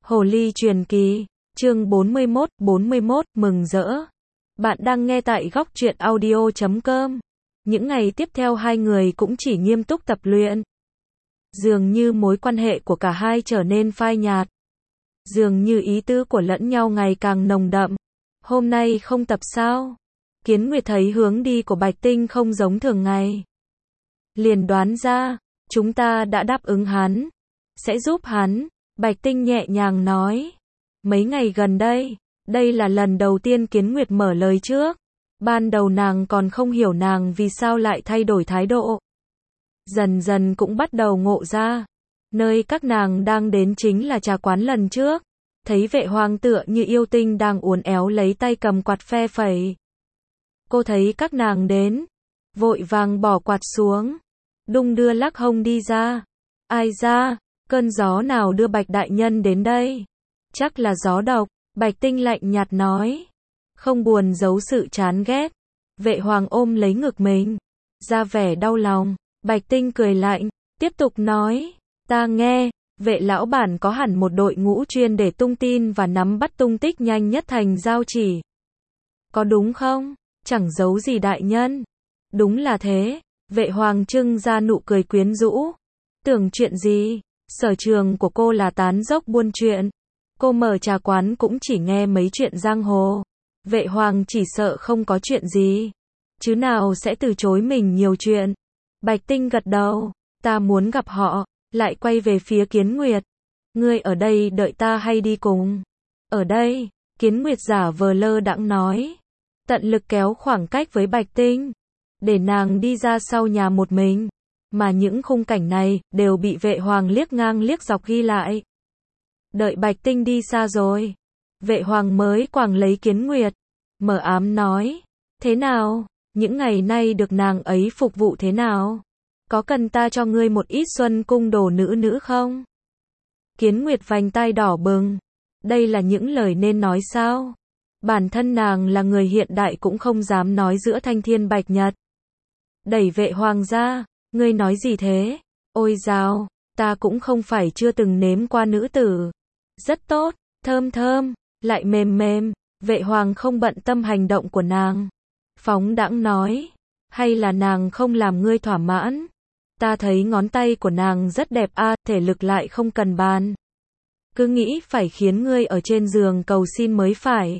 Hồ ly truyền kỳ, chương 41, mừng rỡ. Bạn đang nghe tại góc truyện audio.com. Những ngày tiếp theo hai người cũng chỉ nghiêm túc tập luyện. Dường như mối quan hệ của cả hai trở nên phai nhạt. Dường như ý tứ của lẫn nhau ngày càng nồng đậm. Hôm nay không tập sao? Kiến Nguyệt thấy hướng đi của Bạch Tinh không giống thường ngày. Liền đoán ra, chúng ta đã đáp ứng hắn. Sẽ giúp hắn. Bạch Tinh nhẹ nhàng nói. Mấy ngày gần đây, đây là lần đầu tiên Kiến Nguyệt mở lời trước. Ban đầu nàng còn không hiểu nàng vì sao lại thay đổi thái độ. Dần dần cũng bắt đầu ngộ ra. Nơi các nàng đang đến chính là trà quán lần trước. Thấy Vệ Hoàng tựa như yêu tinh đang uốn éo lấy tay cầm quạt phe phẩy. Cô thấy các nàng đến, vội vàng bỏ quạt xuống, đung đưa lắc hông đi ra. Ai ra, cơn gió nào đưa Bạch đại nhân đến đây? Chắc là gió độc, Bạch Tinh lạnh nhạt nói. Không buồn giấu sự chán ghét. Vệ Hoàng ôm lấy ngực mình, ra vẻ đau lòng. Bạch Tinh cười lạnh, tiếp tục nói. Ta nghe, Vệ lão bản có hẳn một đội ngũ chuyên để tung tin và nắm bắt tung tích nhanh nhất thành giao chỉ. Có đúng không? Chẳng giấu gì đại nhân. Đúng là thế. Vệ Hoàng trưng ra nụ cười quyến rũ. Tưởng chuyện gì? Sở trường của cô là tán dốc buôn chuyện. Cô mở trà quán cũng chỉ nghe mấy chuyện giang hồ. Vệ Hoàng chỉ sợ không có chuyện gì, chứ nào sẽ từ chối mình nhiều chuyện. Bạch Tinh gật đầu. Ta muốn gặp họ. Lại quay về phía Kiến Nguyệt. Ngươi ở đây đợi ta hay đi cùng? Ở đây, Kiến Nguyệt giả vờ lơ đãng nói. Tận lực kéo khoảng cách với Bạch Tinh, để nàng đi ra sau nhà một mình. Mà những khung cảnh này đều bị Vệ Hoàng liếc ngang liếc dọc ghi lại. Đợi Bạch Tinh đi xa rồi, Vệ Hoàng mới quàng lấy Kiến Nguyệt, mờ ám nói. Thế nào? Những ngày nay được nàng ấy phục vụ thế nào? Có cần ta cho ngươi một ít xuân cung đồ nữ không? Kiến Nguyệt vành tai đỏ bừng. Đây là những lời nên nói sao? Bản thân nàng là người hiện đại cũng không dám nói giữa thanh thiên bạch nhật. Đẩy Vệ Hoàng ra. Ngươi nói gì thế? Ôi dào, ta cũng không phải chưa từng nếm qua nữ tử. Rất tốt, thơm thơm, lại mềm mềm. Vệ Hoàng không bận tâm hành động của nàng. Phóng đãng nói. Hay là nàng không làm ngươi thỏa mãn? Ta thấy ngón tay của nàng rất đẹp thể lực lại không cần bàn. Cứ nghĩ phải khiến ngươi ở trên giường cầu xin mới phải.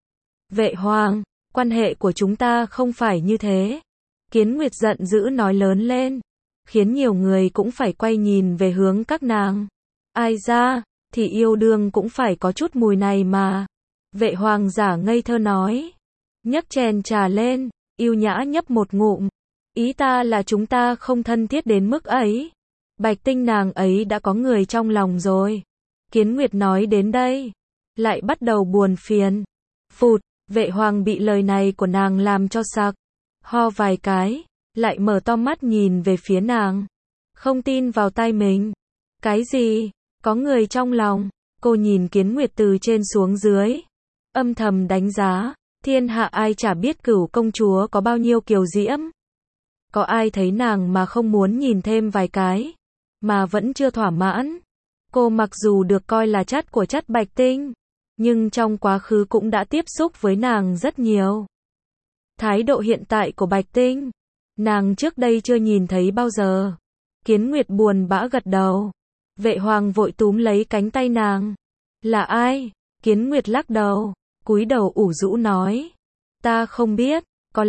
Vệ Hoàng, quan hệ của chúng ta không phải như thế. Kiến Nguyệt giận dữ nói lớn lên, khiến nhiều người cũng phải quay nhìn về hướng các nàng. Ai ra, thì yêu đương cũng phải có chút mùi này mà. Vệ Hoàng giả ngây thơ nói. Nhấc chén trà lên, yêu nhã nhấp một ngụm. Ý ta là chúng ta không thân thiết đến mức ấy. Bạch Tinh nàng ấy đã có người trong lòng rồi. Kiến Nguyệt nói đến đây, lại bắt đầu buồn phiền. Phụt, Vệ Hoàng bị lời này của nàng làm cho sặc. Ho vài cái, lại mở to mắt nhìn về phía nàng. Không tin vào tai mình. Cái gì? Có người trong lòng? Cô nhìn Kiến Nguyệt từ trên xuống dưới, âm thầm đánh giá. Thiên hạ ai chả biết Cửu công chúa có bao nhiêu kiều diễm. Có ai thấy nàng mà không muốn nhìn thêm vài cái, mà vẫn chưa thỏa mãn. Cô mặc dù được coi là chắt của chắt Bạch Tinh, nhưng trong quá khứ cũng đã tiếp xúc với nàng rất nhiều. Thái độ hiện tại của Bạch Tinh, nàng trước đây chưa nhìn thấy bao giờ. Kiến Nguyệt buồn bã gật đầu. Vệ Hoàng vội túm lấy cánh tay nàng. Là ai? Kiến Nguyệt lắc đầu, cúi đầu ủ rũ nói. Ta không biết, có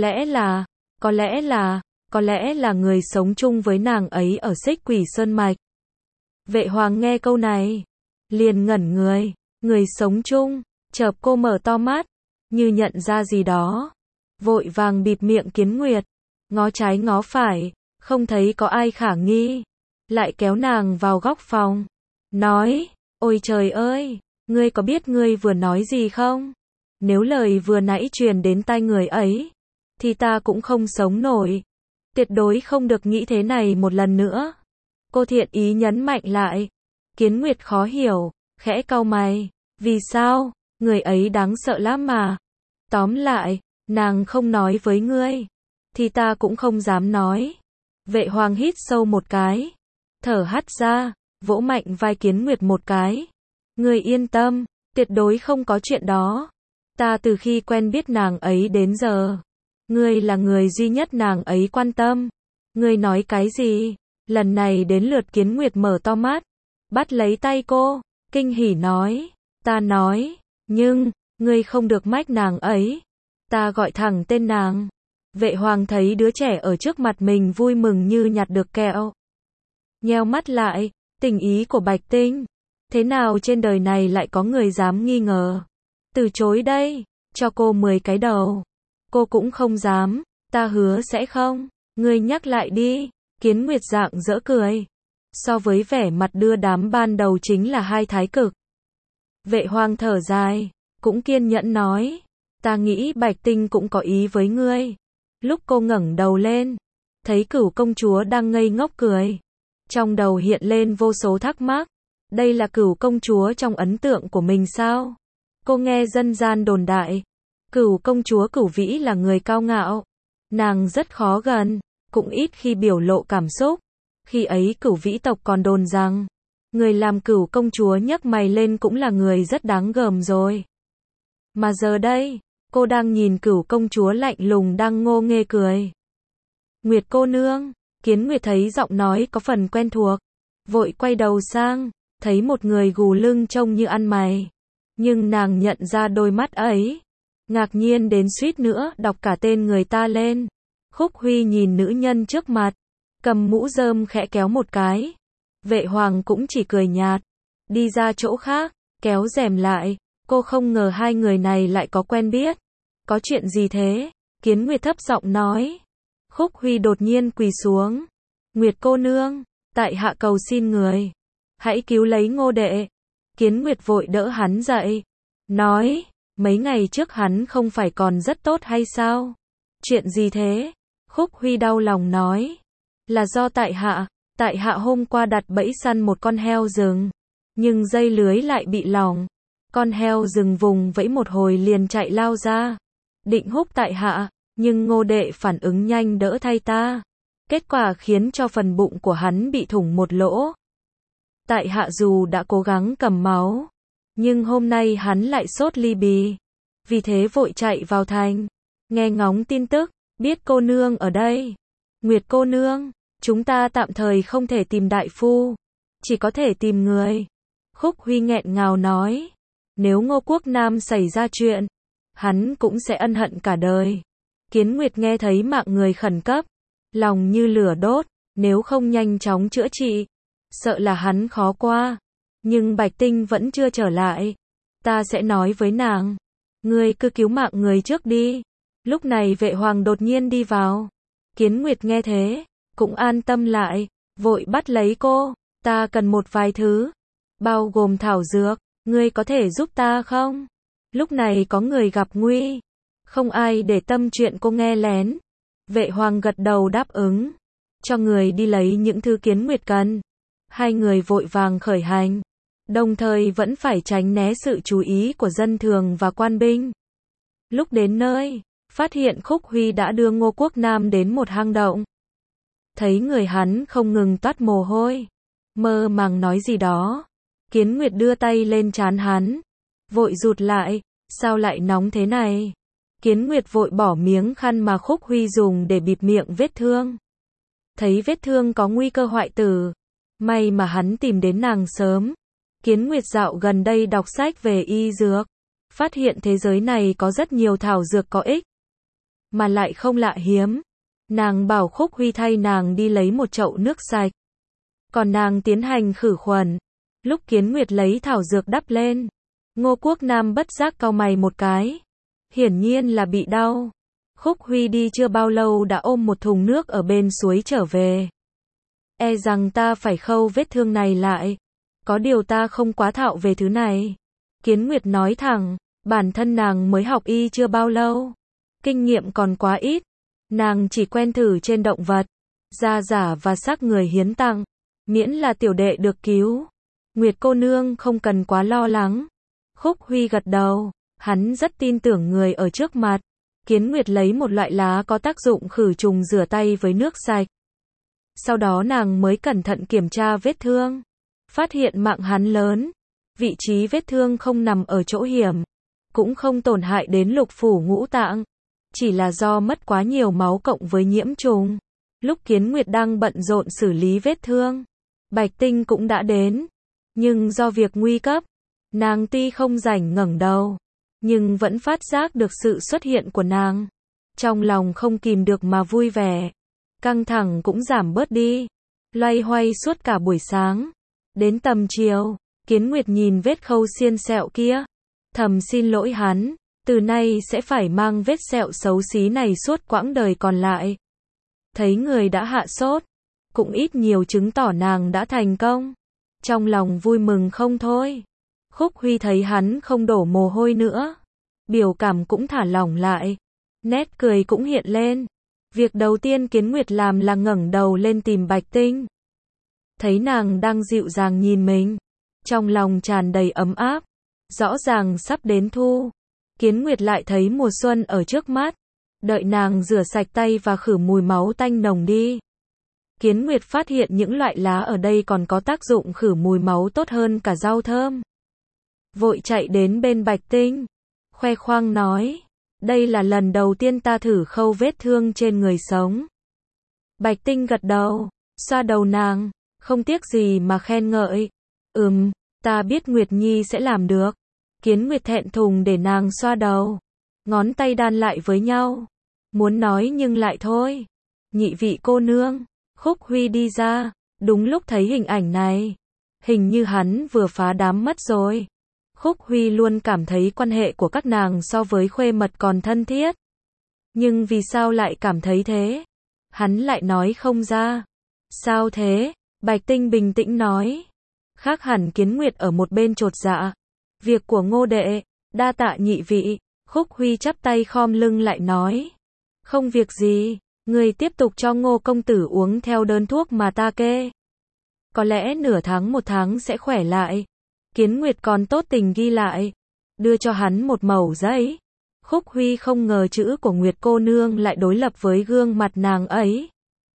lẽ là người sống chung với nàng ấy ở Xích Quỷ Sơn Mạch. Vệ Hoàng nghe câu này, liền ngẩn người. Người sống chung, chợt cô mở to mắt, như nhận ra gì đó. Vội vàng bịt miệng Kiến Nguyệt, ngó trái ngó phải, không thấy có ai khả nghi. Lại kéo nàng vào góc phòng, nói, ôi trời ơi, ngươi có biết ngươi vừa nói gì không? Nếu lời vừa nãy truyền đến tai người ấy, thì ta cũng không sống nổi. Tuyệt đối không được nghĩ thế này một lần nữa. Cô thiện ý nhấn mạnh lại. Kiến Nguyệt khó hiểu, khẽ cau mày. Vì sao? Người ấy đáng sợ lắm mà. Tóm lại, nàng không nói với ngươi, thì ta cũng không dám nói. Vệ Hoàng hít sâu một cái, thở hắt ra, vỗ mạnh vai Kiến Nguyệt một cái. Ngươi yên tâm, tuyệt đối không có chuyện đó. Ta từ khi quen biết nàng ấy đến giờ, ngươi là người duy nhất nàng ấy quan tâm. Ngươi nói cái gì? Lần này đến lượt Kiến Nguyệt mở to mắt, bắt lấy tay cô, kinh hỉ nói. Ta nói, nhưng, ngươi không được mách nàng ấy. Ta gọi thẳng tên nàng. Vệ Hoàng thấy đứa trẻ ở trước mặt mình vui mừng như nhặt được kẹo. Nheo mắt lại, tình ý của Bạch Tinh. Thế nào trên đời này lại có người dám nghi ngờ? Từ chối đây, cho cô 10 cái đầu. Cô cũng không dám, ta hứa sẽ không. Ngươi nhắc lại đi. Kiến Nguyệt rạng rỡ cười. So với vẻ mặt đưa đám ban đầu chính là hai thái cực. Vệ Hoàng thở dài, cũng kiên nhẫn nói. Ta nghĩ Bạch Tinh cũng có ý với ngươi. Lúc cô ngẩng đầu lên, thấy Cửu công chúa đang ngây ngốc cười. Trong đầu hiện lên vô số thắc mắc. Đây là Cửu công chúa trong ấn tượng của mình sao? Cô nghe dân gian đồn đại. Cửu công chúa Cửu Vĩ là người cao ngạo. Nàng rất khó gần, cũng ít khi biểu lộ cảm xúc. Khi ấy Cửu Vĩ tộc còn đồn rằng, người làm Cửu công chúa nhấc mày lên cũng là người rất đáng gờm rồi. Mà giờ đây, cô đang nhìn Cửu công chúa lạnh lùng đang ngô nghê cười. Nguyệt cô nương, Kiến Nguyệt thấy giọng nói có phần quen thuộc, vội quay đầu sang, thấy một người gù lưng trông như ăn mày. Nhưng nàng nhận ra đôi mắt ấy, ngạc nhiên đến suýt nữa đọc cả tên người ta lên. Khúc Huy nhìn nữ nhân trước mặt, cầm mũ rơm khẽ kéo một cái. Vệ Hoàng cũng chỉ cười nhạt, đi ra chỗ khác, kéo rèm lại. Cô không ngờ hai người này lại có quen biết. Có chuyện gì thế? Kiến Nguyệt thấp giọng nói. Khúc Huy đột nhiên quỳ xuống. Nguyệt cô nương, tại hạ cầu xin người, hãy cứu lấy Ngô đệ. Kiến Nguyệt vội đỡ hắn dậy, nói, mấy ngày trước hắn không phải còn rất tốt hay sao? Chuyện gì thế? Khúc Huy đau lòng nói, là do tại hạ hôm qua đặt bẫy săn một con heo rừng, nhưng dây lưới lại bị lỏng. Con heo rừng vùng vẫy một hồi liền chạy lao ra, định húc tại hạ, nhưng Ngô đệ phản ứng nhanh đỡ thay ta. Kết quả khiến cho phần bụng của hắn bị thủng một lỗ. Tại hạ dù đã cố gắng cầm máu, nhưng hôm nay hắn lại sốt ly bì. Vì thế vội chạy vào thành, nghe ngóng tin tức, biết cô nương ở đây. Nguyệt cô nương, chúng ta tạm thời không thể tìm đại phu, chỉ có thể tìm người. Khúc Huy nghẹn ngào nói, nếu Ngô Quốc Nam xảy ra chuyện, hắn cũng sẽ ân hận cả đời. Kiến Nguyệt nghe thấy mạng người khẩn cấp, lòng như lửa đốt, nếu không nhanh chóng chữa trị, sợ là hắn khó qua. Nhưng Bạch Tinh vẫn chưa trở lại. Ta sẽ nói với nàng, ngươi cứ cứu mạng người trước đi. Lúc này Vệ Hoàng đột nhiên đi vào. Kiến Nguyệt nghe thế, cũng an tâm lại, vội bắt lấy cô. Ta cần một vài thứ, bao gồm thảo dược, ngươi có thể giúp ta không? Lúc này có người gặp nguy, không ai để tâm chuyện cô nghe lén. Vệ Hoàng gật đầu đáp ứng, cho người đi lấy những thứ Kiến Nguyệt cần. Hai người vội vàng khởi hành, đồng thời vẫn phải tránh né sự chú ý của dân thường và quan binh. Lúc đến nơi, phát hiện Khúc Huy đã đưa Ngô Quốc Nam đến một hang động. Thấy người hắn không ngừng toát mồ hôi, mơ màng nói gì đó. Kiến Nguyệt đưa tay lên trán hắn, vội rụt lại, sao lại nóng thế này? Kiến Nguyệt vội bỏ miếng khăn mà Khúc Huy dùng để bịt miệng vết thương. Thấy vết thương có nguy cơ hoại tử, may mà hắn tìm đến nàng sớm. Kiến Nguyệt dạo gần đây đọc sách về y dược, phát hiện thế giới này có rất nhiều thảo dược có ích, mà lại không lạ hiếm. Nàng bảo Khúc Huy thay nàng đi lấy một chậu nước sạch, còn nàng tiến hành khử khuẩn. Lúc Kiến Nguyệt lấy thảo dược đắp lên, Ngô Quốc Nam bất giác cau mày một cái, hiển nhiên là bị đau. Khúc Huy đi chưa bao lâu đã ôm một thùng nước ở bên suối trở về. E rằng ta phải khâu vết thương này lại. Có điều ta không quá thạo về thứ này. Kiến Nguyệt nói thẳng, bản thân nàng mới học y chưa bao lâu, kinh nghiệm còn quá ít. Nàng chỉ quen thử trên động vật, da giả và xác người hiến tặng, miễn là tiểu đệ được cứu. Nguyệt cô nương không cần quá lo lắng. Khúc Huy gật đầu, hắn rất tin tưởng người ở trước mặt. Kiến Nguyệt lấy một loại lá có tác dụng khử trùng rửa tay với nước sạch. Sau đó nàng mới cẩn thận kiểm tra vết thương, phát hiện mạng hắn lớn, Vị trí vết thương không nằm ở chỗ hiểm, cũng không tổn hại đến lục phủ ngũ tạng, chỉ là do mất quá nhiều máu cộng với nhiễm trùng. Lúc Kiến Nguyệt đang bận rộn xử lý vết thương, Bạch Tinh cũng đã đến, nhưng do việc nguy cấp, nàng tuy không rảnh ngẩng đầu, nhưng vẫn phát giác được sự xuất hiện của nàng. Trong lòng không kìm được mà vui vẻ, căng thẳng cũng giảm bớt đi, loay hoay suốt cả buổi sáng. Đến tầm chiều, Kiến Nguyệt nhìn vết khâu xiên sẹo kia, thầm xin lỗi hắn, từ nay sẽ phải mang vết sẹo xấu xí này suốt quãng đời còn lại. Thấy người đã hạ sốt, cũng ít nhiều chứng tỏ nàng đã thành công. Trong lòng vui mừng không thôi. Khúc Huy thấy hắn không đổ mồ hôi nữa, biểu cảm cũng thả lỏng lại, nét cười cũng hiện lên. Việc đầu tiên Kiến Nguyệt làm là ngẩng đầu lên tìm Bạch Tinh. Thấy nàng đang dịu dàng nhìn mình, trong lòng tràn đầy ấm áp. Rõ ràng sắp đến thu, Kiến Nguyệt lại thấy mùa xuân ở trước mắt. Đợi nàng rửa sạch tay và khử mùi máu tanh nồng đi, Kiến Nguyệt phát hiện những loại lá ở đây còn có tác dụng khử mùi máu tốt hơn cả rau thơm. Vội chạy đến bên Bạch Tinh, khoe khoang nói, đây là lần đầu tiên ta thử khâu vết thương trên người sống. Bạch Tinh gật đầu, xoa đầu nàng, không tiếc gì mà khen ngợi. Ta biết Nguyệt Nhi sẽ làm được. Kiến Nguyệt thẹn thùng để nàng xoa đầu, ngón tay đan lại với nhau, muốn nói nhưng lại thôi. Nhị vị cô nương. Khúc Huy đi ra, đúng lúc thấy hình ảnh này. Hình như hắn vừa phá đám mất rồi. Khúc Huy luôn cảm thấy quan hệ của các nàng so với Khuê Mật còn thân thiết. Nhưng vì sao lại cảm thấy thế? Hắn lại nói không ra. Sao thế? Bạch Tinh bình tĩnh nói. Khác hẳn Kiến Nguyệt ở một bên chột dạ. Việc của Ngô đệ, đa tạ nhị vị. Khúc Huy chắp tay khom lưng lại nói. Không việc gì, người tiếp tục cho Ngô công tử uống theo đơn thuốc mà ta kê. Có lẽ nửa tháng một tháng sẽ khỏe lại. Kiến Nguyệt còn tốt tình ghi lại, đưa cho hắn một mẩu giấy. Khúc Huy không ngờ chữ của Nguyệt cô nương lại đối lập với gương mặt nàng ấy.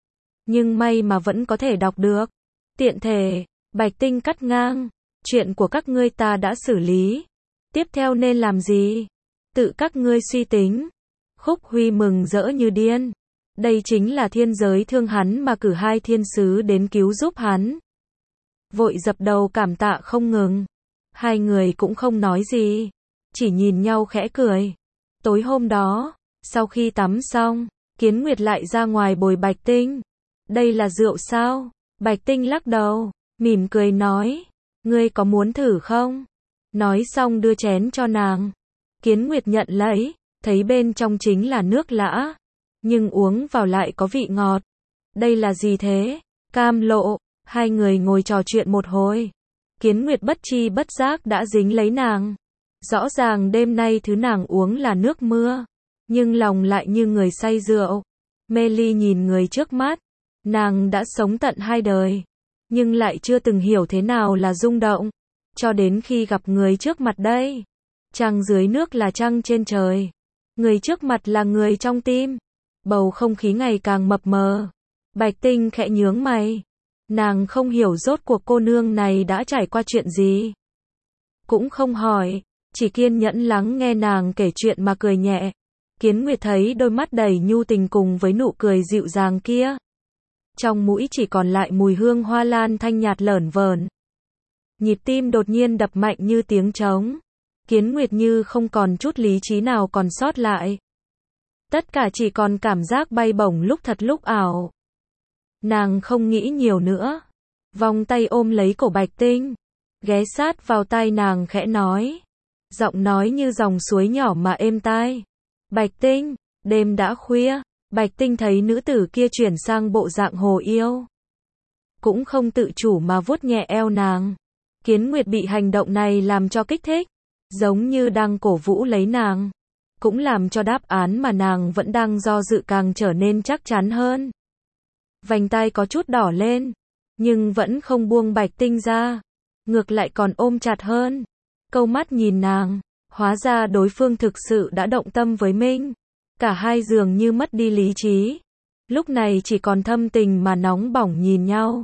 Nhưng may mà vẫn có thể đọc được. Tiện thể, Bạch Tinh cắt ngang, chuyện của các ngươi ta đã xử lý. Tiếp theo nên làm gì? Tự các ngươi suy tính. Khúc Huy mừng rỡ như điên. Đây chính là thiên giới thương hắn mà cử 2 thiên sứ đến cứu giúp hắn. Vội dập đầu cảm tạ không ngừng. Hai người cũng không nói gì, chỉ nhìn nhau khẽ cười. Tối hôm đó, sau khi tắm xong, Kiến Nguyệt lại ra ngoài bồi Bạch Tinh. Đây là rượu sao? Bạch Tinh lắc đầu, mỉm cười nói, ngươi có muốn thử không? Nói xong đưa chén cho nàng. Kiến Nguyệt nhận lấy, thấy bên trong chính là nước lã, nhưng uống vào lại có vị ngọt. Đây là gì thế? Cam lộ. Hai người ngồi trò chuyện một hồi. Kiến Nguyệt bất chi bất giác đã dính lấy nàng. Rõ ràng đêm nay thứ nàng uống là nước mưa, nhưng lòng lại như người say rượu. Mê ly nhìn người trước mắt. Nàng đã sống tận 2 đời, nhưng lại chưa từng hiểu thế nào là rung động. Cho đến khi gặp người trước mặt đây. Trăng dưới nước là trăng trên trời. Người trước mặt là người trong tim. Bầu không khí ngày càng mập mờ. Bạch Tinh khẽ nhướng mày. Nàng không hiểu rốt cuộc cô nương này đã trải qua chuyện gì. Cũng không hỏi, chỉ kiên nhẫn lắng nghe nàng kể chuyện mà cười nhẹ. Kiến Nguyệt thấy đôi mắt đầy nhu tình cùng với nụ cười dịu dàng kia. Trong mũi chỉ còn lại mùi hương hoa lan thanh nhạt lởn vởn. Nhịp tim đột nhiên đập mạnh như tiếng trống. Kiến Nguyệt như không còn chút lý trí nào còn sót lại. Tất cả chỉ còn cảm giác bay bổng lúc thật lúc ảo. Nàng không nghĩ nhiều nữa. Vòng tay ôm lấy cổ Bạch Tinh. Ghé sát vào tai nàng khẽ nói. Giọng nói như dòng suối nhỏ mà êm tai. Bạch Tinh, đêm đã khuya. Bạch Tinh thấy nữ tử kia chuyển sang bộ dạng hồ yêu. Cũng không tự chủ mà vuốt nhẹ eo nàng. Kiến Nguyệt bị hành động này làm cho kích thích. Giống như đang cổ vũ lấy nàng. Cũng làm cho đáp án mà nàng vẫn đang do dự càng trở nên chắc chắn hơn. Vành tai có chút đỏ lên, nhưng vẫn không buông Bạch Tinh ra. Ngược lại còn ôm chặt hơn. Câu mắt nhìn nàng, hóa ra đối phương thực sự đã động tâm với mình. Cả hai dường như mất đi lý trí. Lúc này chỉ còn thâm tình mà nóng bỏng nhìn nhau.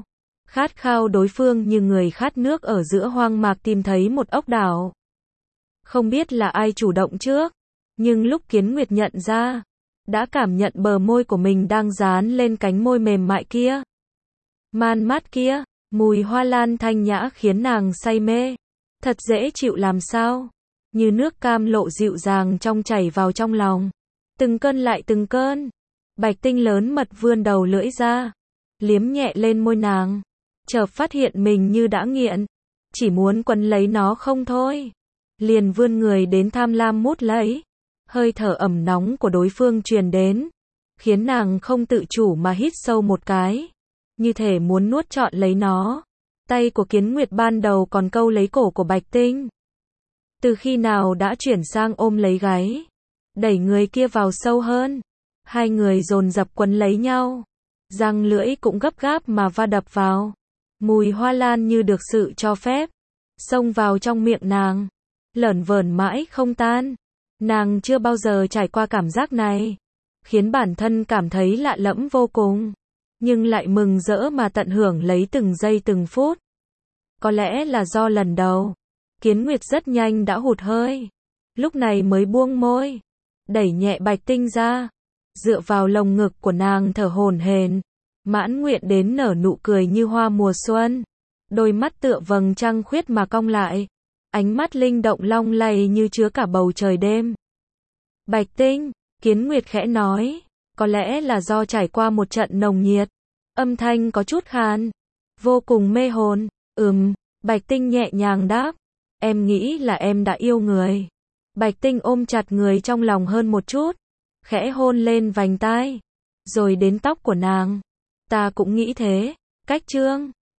khát khao đối phương như người khát nước ở giữa hoang mạc tìm thấy một ốc đảo. Không biết là ai chủ động trước, nhưng lúc Kiến Nguyệt nhận ra, đã cảm nhận bờ môi của mình đang dán lên cánh môi mềm mại kia. Man mát kia, mùi hoa lan thanh nhã khiến nàng say mê. Thật dễ chịu làm sao, như nước cam lộ dịu dàng trong chảy vào trong lòng. Từng cơn lại từng cơn. Bạch Tinh lớn mật vươn đầu lưỡi ra, liếm nhẹ lên môi nàng. Chợt phát hiện mình như đã nghiện, chỉ muốn quấn lấy nó không thôi. Liền vươn người đến tham lam mút lấy. Hơi thở ẩm nóng của đối phương truyền đến, khiến nàng không tự chủ mà hít sâu một cái, như thể muốn nuốt trọn lấy nó. Tay của Kiến Nguyệt ban đầu còn câu lấy cổ của Bạch Tinh, từ khi nào đã chuyển sang ôm lấy gáy, đẩy người kia vào sâu hơn. Hai người dồn dập quấn lấy nhau, răng lưỡi cũng gấp gáp mà va đập vào. Mùi hoa lan như được sự cho phép, xông vào trong miệng nàng, lởn vởn mãi không tan. Nàng chưa bao giờ trải qua cảm giác này, khiến bản thân cảm thấy lạ lẫm vô cùng, nhưng lại mừng rỡ mà tận hưởng lấy từng giây từng phút. Có lẽ là do lần đầu, Kiến Nguyệt rất nhanh đã hụt hơi, lúc này mới buông môi, đẩy nhẹ Bạch Tinh ra, dựa vào lồng ngực của nàng thở hổn hển, mãn nguyện đến nở nụ cười như hoa mùa xuân. Đôi mắt tựa vầng trăng khuyết mà cong lại, ánh mắt linh động long lay như chứa cả bầu trời đêm. Bạch Tinh, Kiến Nguyệt khẽ nói, có lẽ là do trải qua một trận nồng nhiệt. Âm thanh có chút khàn, vô cùng mê hồn. Bạch Tinh nhẹ nhàng đáp, em nghĩ là em đã yêu người. Bạch Tinh ôm chặt người trong lòng hơn một chút, khẽ hôn lên vành tai, rồi đến tóc của nàng. Ta cũng nghĩ thế. Cách chương